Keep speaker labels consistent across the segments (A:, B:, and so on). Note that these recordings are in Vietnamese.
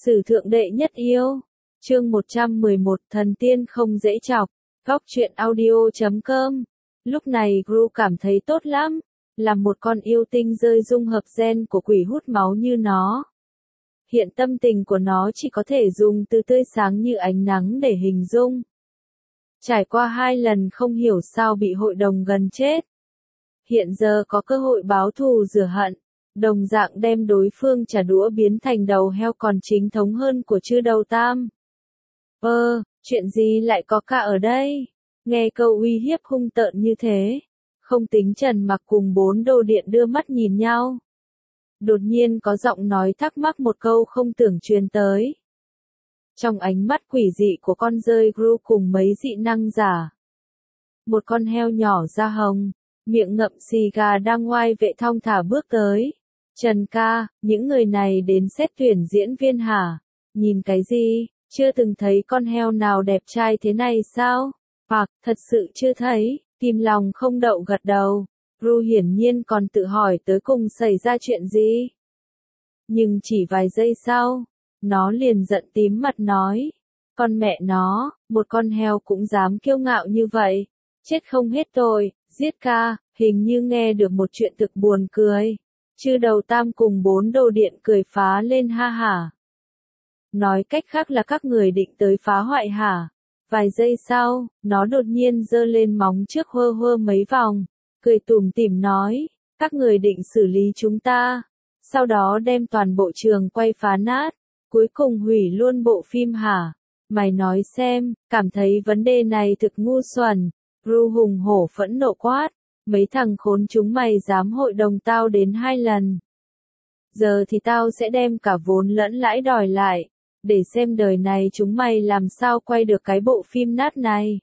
A: Sử thượng đệ nhất yêu. Chương 111 Thần tiên không dễ chọc. Góc truyện audio.com. Lúc này Gru cảm thấy tốt lắm. Là một con yêu tinh rơi dung hợp gen của quỷ hút máu như nó. Hiện tâm tình của nó chỉ có thể dùng từ tươi sáng như ánh nắng để hình dung. Trải qua 2 lần không hiểu sao bị hội đồng gần chết. Hiện giờ có cơ hội báo thù rửa hận. Đồng dạng đem đối phương trả đũa biến thành đầu heo còn chính thống hơn của chư đầu tam. Chuyện gì lại có cả ở đây? Nghe câu uy hiếp hung tợn như thế. Không tính Trần Mặc cùng 4 đồ điện đưa mắt nhìn nhau. Đột nhiên có giọng nói thắc mắc một câu không tưởng truyền tới. Trong ánh mắt quỷ dị của con rơi Gru cùng mấy dị năng giả. Một con heo nhỏ da hồng, miệng ngậm xì gà đang ngoai vệ thong thả bước tới. Trần ca, những người này đến xét tuyển diễn viên hả? Nhìn cái gì? Chưa từng thấy con heo nào đẹp trai thế này sao? Hoặc, thật sự chưa thấy, Kim Long không đậu gật đầu. Ru hiển nhiên còn tự hỏi tới cùng xảy ra chuyện gì. Nhưng chỉ vài giây sau, nó liền giận tím mặt nói. Con mẹ nó, một con heo cũng dám kiêu ngạo như vậy. Chết không hết tội, giết ca, hình như nghe được một chuyện thực buồn cười. Chư đầu tam cùng 4 đồ điện cười phá lên ha hả. Nói cách khác là các người định tới phá hoại hả? Vài giây sau, nó đột nhiên giơ lên móng trước hơ hơ mấy vòng, cười tủm tỉm nói, các người định xử lý chúng ta, sau đó đem toàn bộ trường quay phá nát, cuối cùng hủy luôn bộ phim hả? Mày nói xem, cảm thấy vấn đề này thực ngu xuẩn. Ru hùng hổ phẫn nộ quát, mấy thằng khốn chúng mày dám hội đồng tao đến 2 lần. Giờ thì tao sẽ đem cả vốn lẫn lãi đòi lại, để xem đời này chúng mày làm sao quay được cái bộ phim nát này.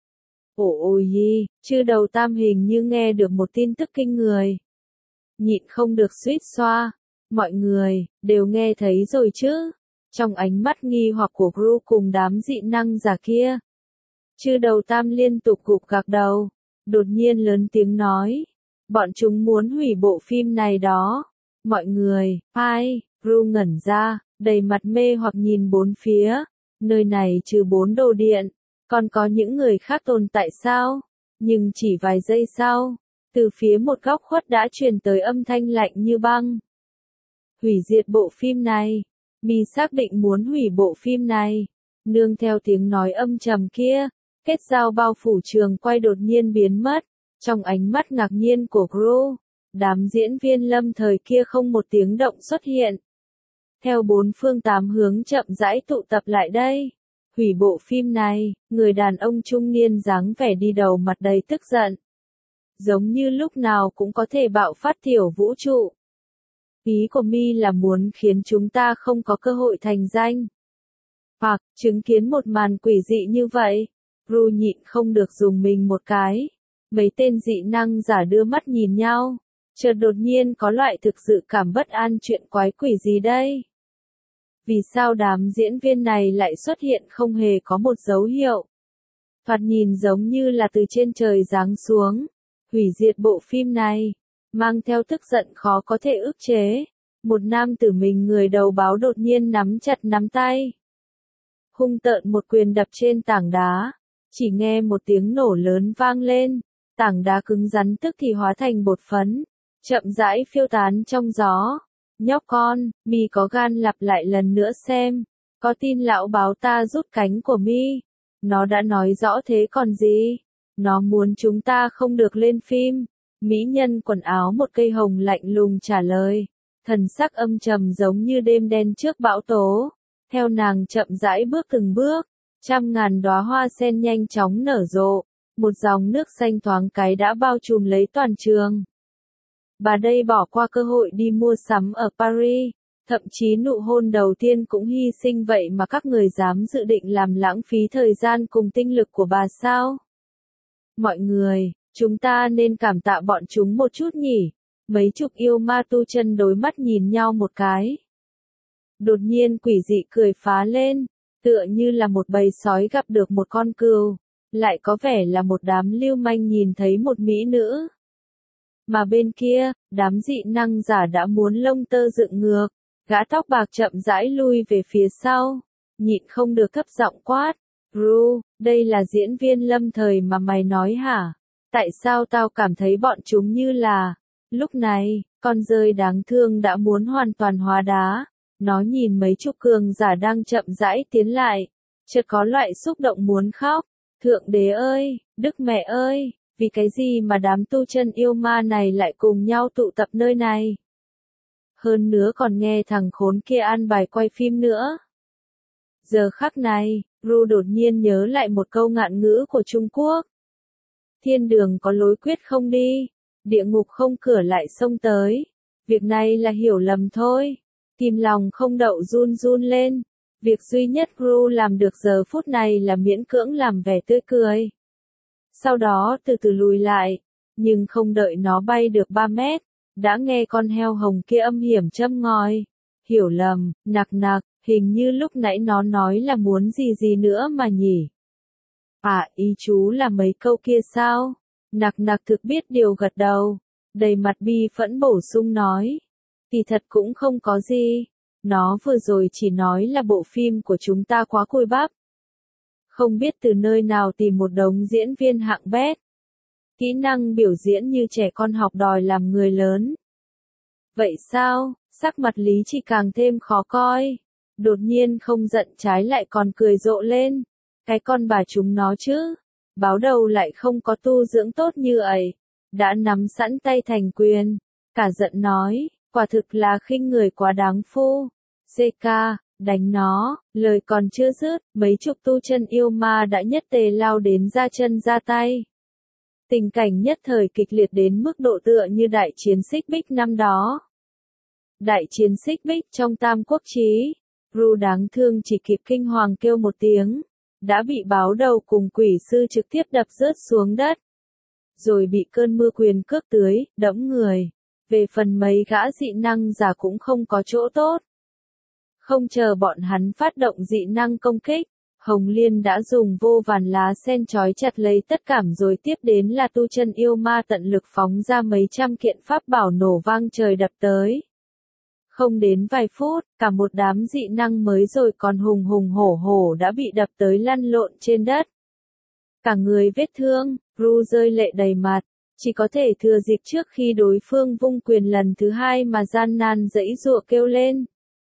A: Ôi, chư đầu tam hình như nghe được một tin tức kinh người. Nhịn không được suýt xoa, mọi người, đều nghe thấy rồi chứ. Trong ánh mắt nghi hoặc của Gru cùng đám dị năng giả kia. Chư đầu tam liên tục gục gạc đầu, đột nhiên lớn tiếng nói. Bọn chúng muốn hủy bộ phim này đó. Mọi người, ai, Gru ngẩn ra, đầy mặt mê hoặc nhìn bốn phía. Nơi này trừ 4 đồ điện, còn có những người khác tồn tại sao? Nhưng chỉ vài giây sau, từ phía một góc khuất đã truyền tới âm thanh lạnh như băng. Hủy diệt bộ phim này. Mi xác định muốn hủy bộ phim này. Nương theo tiếng nói âm trầm kia, kết giao bao phủ trường quay đột nhiên biến mất. Trong ánh mắt ngạc nhiên của Gru, đám diễn viên lâm thời kia không một tiếng động xuất hiện. Theo 4 phương 8 hướng chậm rãi tụ tập lại đây. Hủy bộ phim này, người đàn ông trung niên dáng vẻ đi đầu mặt đầy tức giận. Giống như lúc nào cũng có thể bạo phát tiểu vũ trụ. Ý của Mi là muốn khiến chúng ta không có cơ hội thành danh. Hoặc, chứng kiến một màn quỷ dị như vậy. Ru nhịn không được dùng mình một cái. Mấy tên dị năng giả đưa mắt nhìn nhau. Chợt đột nhiên có loại thực sự cảm bất an chuyện quái quỷ gì đây? Vì sao đám diễn viên này lại xuất hiện không hề có một dấu hiệu? Thoạt nhìn giống như là từ trên trời giáng xuống. Hủy diệt bộ phim này. Mang theo tức giận khó có thể ức chế. Một nam tử mình người đầu báo đột nhiên nắm chặt nắm tay. Hung tợn một quyền đập trên tảng đá. Chỉ nghe một tiếng nổ lớn vang lên. Tảng đá cứng rắn tức thì hóa thành bột phấn. Chậm rãi phiêu tán trong gió. Nhóc con, Mi có gan lặp lại lần nữa xem. Có tin lão báo ta rút cánh của Mi. Nó đã nói rõ thế còn gì. Nó muốn chúng ta không được lên phim. Mỹ nhân quần áo một cây hồng lạnh lùng trả lời. Thần sắc âm trầm giống như đêm đen trước bão tố. Theo nàng chậm rãi bước từng bước. Trăm ngàn đóa hoa sen nhanh chóng nở rộ. Một dòng nước xanh thoáng cái đã bao trùm lấy toàn trường. Bà đây bỏ qua cơ hội đi mua sắm ở Paris. Thậm chí nụ hôn đầu tiên cũng hy sinh vậy mà các người dám dự định làm lãng phí thời gian cùng tinh lực của bà sao? Mọi người, chúng ta nên cảm tạ bọn chúng một chút nhỉ? Mấy chục yêu ma tu chân đối mắt nhìn nhau một cái. Đột nhiên quỷ dị cười phá lên, tựa như là một bầy sói gặp được một con cừu, lại có vẻ là một đám lưu manh nhìn thấy một mỹ nữ. Mà bên kia, đám dị năng giả đã muốn lông tơ dựng ngược, Gã tóc bạc chậm rãi lui về phía sau, nhịn không được thấp giọng quát. Ru, đây là diễn viên lâm thời mà mày nói hả? Tại sao tao cảm thấy bọn chúng như là... Lúc này, con dơi đáng thương đã muốn hoàn toàn hóa đá. Nó nhìn mấy chục cường giả đang chậm rãi tiến lại. Chợt có loại xúc động muốn khóc. Thượng đế ơi, Đức mẹ ơi, vì cái gì mà đám tu chân yêu ma này lại cùng nhau tụ tập nơi này? Hơn nữa còn nghe thằng khốn kia an bài quay phim nữa. Giờ khắc này, Ru đột nhiên nhớ lại một câu ngạn ngữ của Trung Quốc. Thiên đường có lối quyết không đi, địa ngục không cửa lại xông tới. Việc này là hiểu lầm thôi. Kim lòng không đậu run run lên. Việc duy nhất Ru làm được giờ phút này là miễn cưỡng làm vẻ tươi cười. Sau đó từ từ lùi lại, nhưng không đợi nó bay được 3 mét, đã nghe con heo hồng kia âm hiểm châm ngòi. Hiểu lầm, nặc nặc, hình như lúc nãy nó nói là muốn gì gì nữa mà nhỉ? À, ý chú là mấy câu kia sao? Nặc nặc thực biết điều gật đầu, đầy mặt bi phẫn bổ sung nói. Thì thật cũng không có gì, nó vừa rồi chỉ nói là bộ phim của chúng ta quá cùi bắp. Không biết từ nơi nào tìm một đống diễn viên hạng bét. Kỹ năng biểu diễn như trẻ con học đòi làm người lớn. Vậy sao, sắc mặt Lý chỉ càng thêm khó coi. Đột nhiên không giận trái lại còn cười rộ lên. Cái con bà chúng nó chứ. Báo đầu lại không có tu dưỡng tốt như ấy. Đã nắm sẵn tay thành quyền. Cả giận nói, quả thực là khinh người quá đáng phu. CK, đánh nó, lời còn chưa dứt, mấy chục tu chân yêu ma đã nhất tề lao đến ra chân ra tay. Tình cảnh nhất thời kịch liệt đến mức độ tựa như đại chiến xích bích năm đó. Đại chiến xích bích trong Tam Quốc Chí, Ru đáng thương chỉ kịp kinh hoàng kêu một tiếng, đã bị báo đầu cùng quỷ sư trực tiếp đập rớt xuống đất. Rồi bị cơn mưa quyền cước tưới, đẫm người. Về phần mấy gã dị năng giả cũng không có chỗ tốt. Không chờ bọn hắn phát động dị năng công kích, Hồng Liên đã dùng vô vàn lá sen trói chặt lấy tất cảm rồi tiếp đến là tu chân yêu ma tận lực phóng ra mấy trăm kiện pháp bảo nổ vang trời đập tới. Không đến vài phút, cả một đám dị năng mới rồi còn hùng hùng hổ hổ đã bị đập tới lăn lộn trên đất. Cả người vết thương, Ru rơi lệ đầy mặt, chỉ có thể thừa dịp trước khi đối phương vung quyền lần thứ hai mà gian nan giãy giụa kêu lên.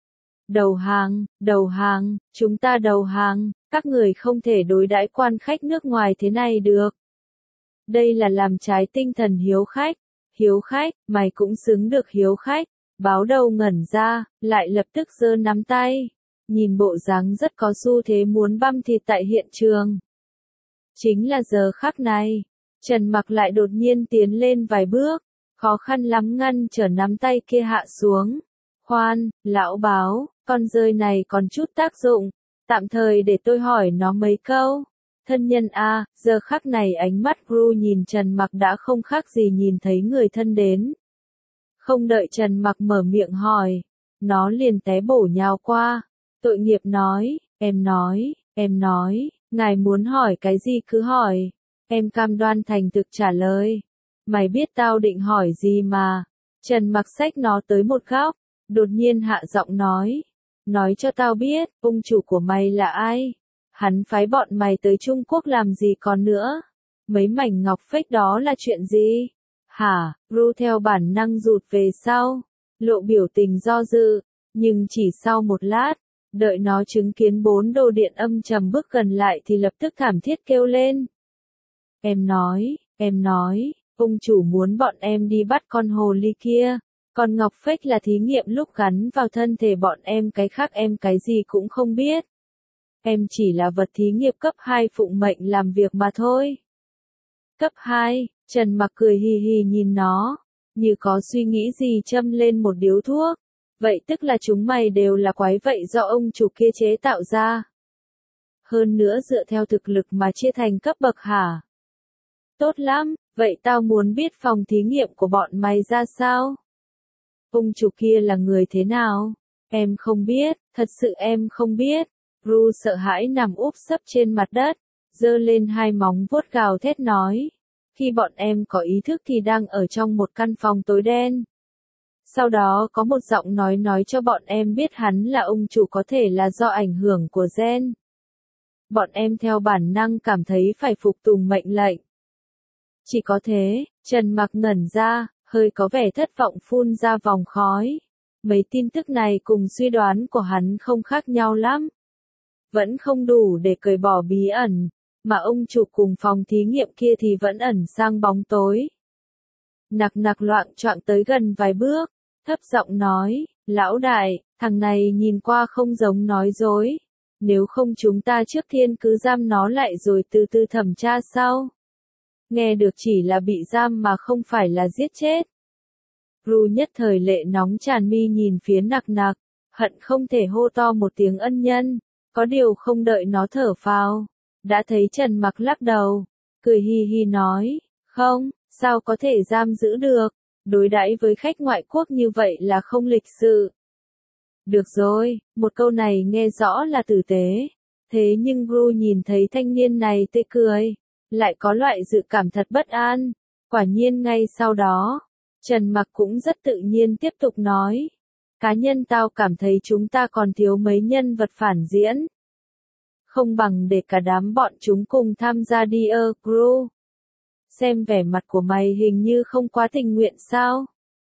A: Đầu hàng, chúng ta đầu hàng, các người không thể đối đãi quan khách nước ngoài thế này được. Đây là làm trái tinh thần hiếu khách, mày cũng xứng được hiếu khách. Báo đầu ngẩn ra, lại lập tức giơ nắm tay, nhìn bộ dáng rất có xu thế muốn băm thịt tại hiện trường. Chính là giờ khắc này, Trần Mặc lại đột nhiên tiến lên vài bước, khó khăn lắm ngăn trở nắm tay kia hạ xuống. Khoan, lão báo, con dơi này còn chút tác dụng, tạm thời để tôi hỏi nó mấy câu. Thân nhân a, giờ khắc này ánh mắt Ru nhìn Trần Mặc đã không khác gì nhìn thấy người thân đến. Không đợi Trần Mặc mở miệng hỏi, nó liền té bổ nhào qua. Tội nghiệp nói, em nói, ngài muốn hỏi cái gì cứ hỏi, em cam đoan thành thực trả lời. Mày biết tao định hỏi gì mà. Trần Mặc xách nó tới một góc, đột nhiên hạ giọng nói cho tao biết, ông chủ của mày là ai? Hắn phái bọn mày tới Trung Quốc làm gì còn nữa? Mấy mảnh ngọc phách đó là chuyện gì? Hả? Ru theo bản năng rụt về sau, lộ biểu tình do dự, nhưng chỉ sau một lát, đợi nó chứng kiến 4 đồ điện âm trầm bước gần lại thì lập tức thảm thiết kêu lên. Em nói, ông chủ muốn bọn em đi bắt con hồ ly kia, còn ngọc phách là thí nghiệm lúc gắn vào thân thể bọn em, cái khác em cái gì cũng không biết. Em chỉ là vật thí nghiệm cấp 2 phụng mệnh làm việc mà thôi. Cấp 2, Trần Mặc cười hì hì nhìn nó, như có suy nghĩ gì châm lên một điếu thuốc. Vậy tức là chúng mày đều là quái vậy do ông chủ kia chế tạo ra. Hơn nữa dựa theo thực lực mà chia thành cấp bậc hả? Tốt lắm, vậy tao muốn biết phòng thí nghiệm của bọn mày ra sao? Ông chủ kia là người thế nào? Em không biết, thật sự em không biết. Ru sợ hãi nằm úp sấp trên mặt đất, giơ lên hai móng vuốt gào thét nói. Khi bọn em có ý thức thì đang ở trong một căn phòng tối đen. Sau đó có một giọng nói cho bọn em biết hắn là ông chủ có thể là do ảnh hưởng của gen. Bọn em theo bản năng cảm thấy phải phục tùng mệnh lệnh. Chỉ có thế, Trần Mặc ngẩn ra, hơi có vẻ thất vọng phun ra vòng khói. Mấy tin tức này cùng suy đoán của hắn không khác nhau lắm. Vẫn không đủ để cởi bỏ bí ẩn, mà ông chủ cùng phòng thí nghiệm kia thì vẫn ẩn sang bóng tối. Nặc nặc loạng choạng tới gần vài bước, thấp giọng nói, lão đại, thằng này nhìn qua không giống nói dối. Nếu không chúng ta trước tiên cứ giam nó lại rồi từ từ thẩm tra sau. Nghe được chỉ là bị giam mà không phải là giết chết. Ru nhất thời lệ nóng tràn mi nhìn phía nặc nặc, hận không thể hô to một tiếng ân nhân, có điều không đợi nó thở phào. Đã thấy Trần Mặc lắc đầu, cười hi hi nói, không, sao có thể giam giữ được, đối đãi với khách ngoại quốc như vậy là không lịch sự. Được rồi, một câu này nghe rõ là tử tế, thế nhưng Ru nhìn thấy thanh niên này tươi cười, lại có loại dự cảm thật bất an. Quả nhiên ngay sau đó, Trần Mặc cũng rất tự nhiên tiếp tục nói, cá nhân tao cảm thấy chúng ta còn thiếu mấy nhân vật phản diễn. Không bằng để cả đám bọn chúng cùng tham gia đi Ru. Xem vẻ mặt của mày hình như không quá tình nguyện sao?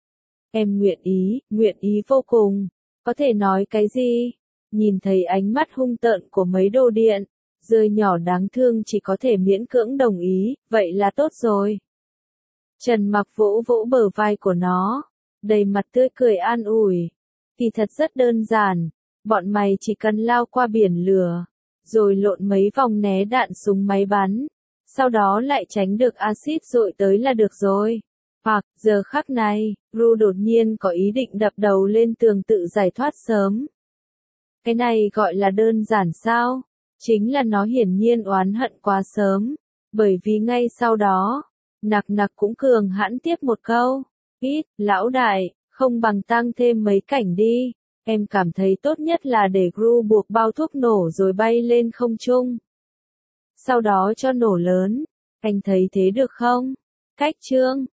A: Em nguyện ý vô cùng. Có thể nói cái gì? Nhìn thấy ánh mắt hung tợn của mấy đồ điện, rơi nhỏ đáng thương chỉ có thể miễn cưỡng đồng ý, vậy là tốt rồi. Trần Mặc vỗ vỗ bờ vai của nó, đầy mặt tươi cười an ủi. Kỳ thật rất đơn giản, bọn mày chỉ cần lao qua biển lửa, rồi lộn mấy vòng né đạn súng máy bắn, sau đó lại tránh được axit dội tới là được rồi. Hoặc, giờ khắc này, Ru đột nhiên có ý định đập đầu lên tường tự giải thoát sớm. Cái này gọi là đơn giản sao? Chính là nó hiển nhiên oán hận quá sớm, bởi vì ngay sau đó, nặc nặc cũng cường hãn tiếp một câu. Ít, lão đại, không bằng tăng thêm mấy cảnh đi. Em cảm thấy tốt nhất là để Ru buộc bao thuốc nổ rồi bay lên không trung. Sau đó cho nổ lớn. Anh thấy thế được không? Cách chương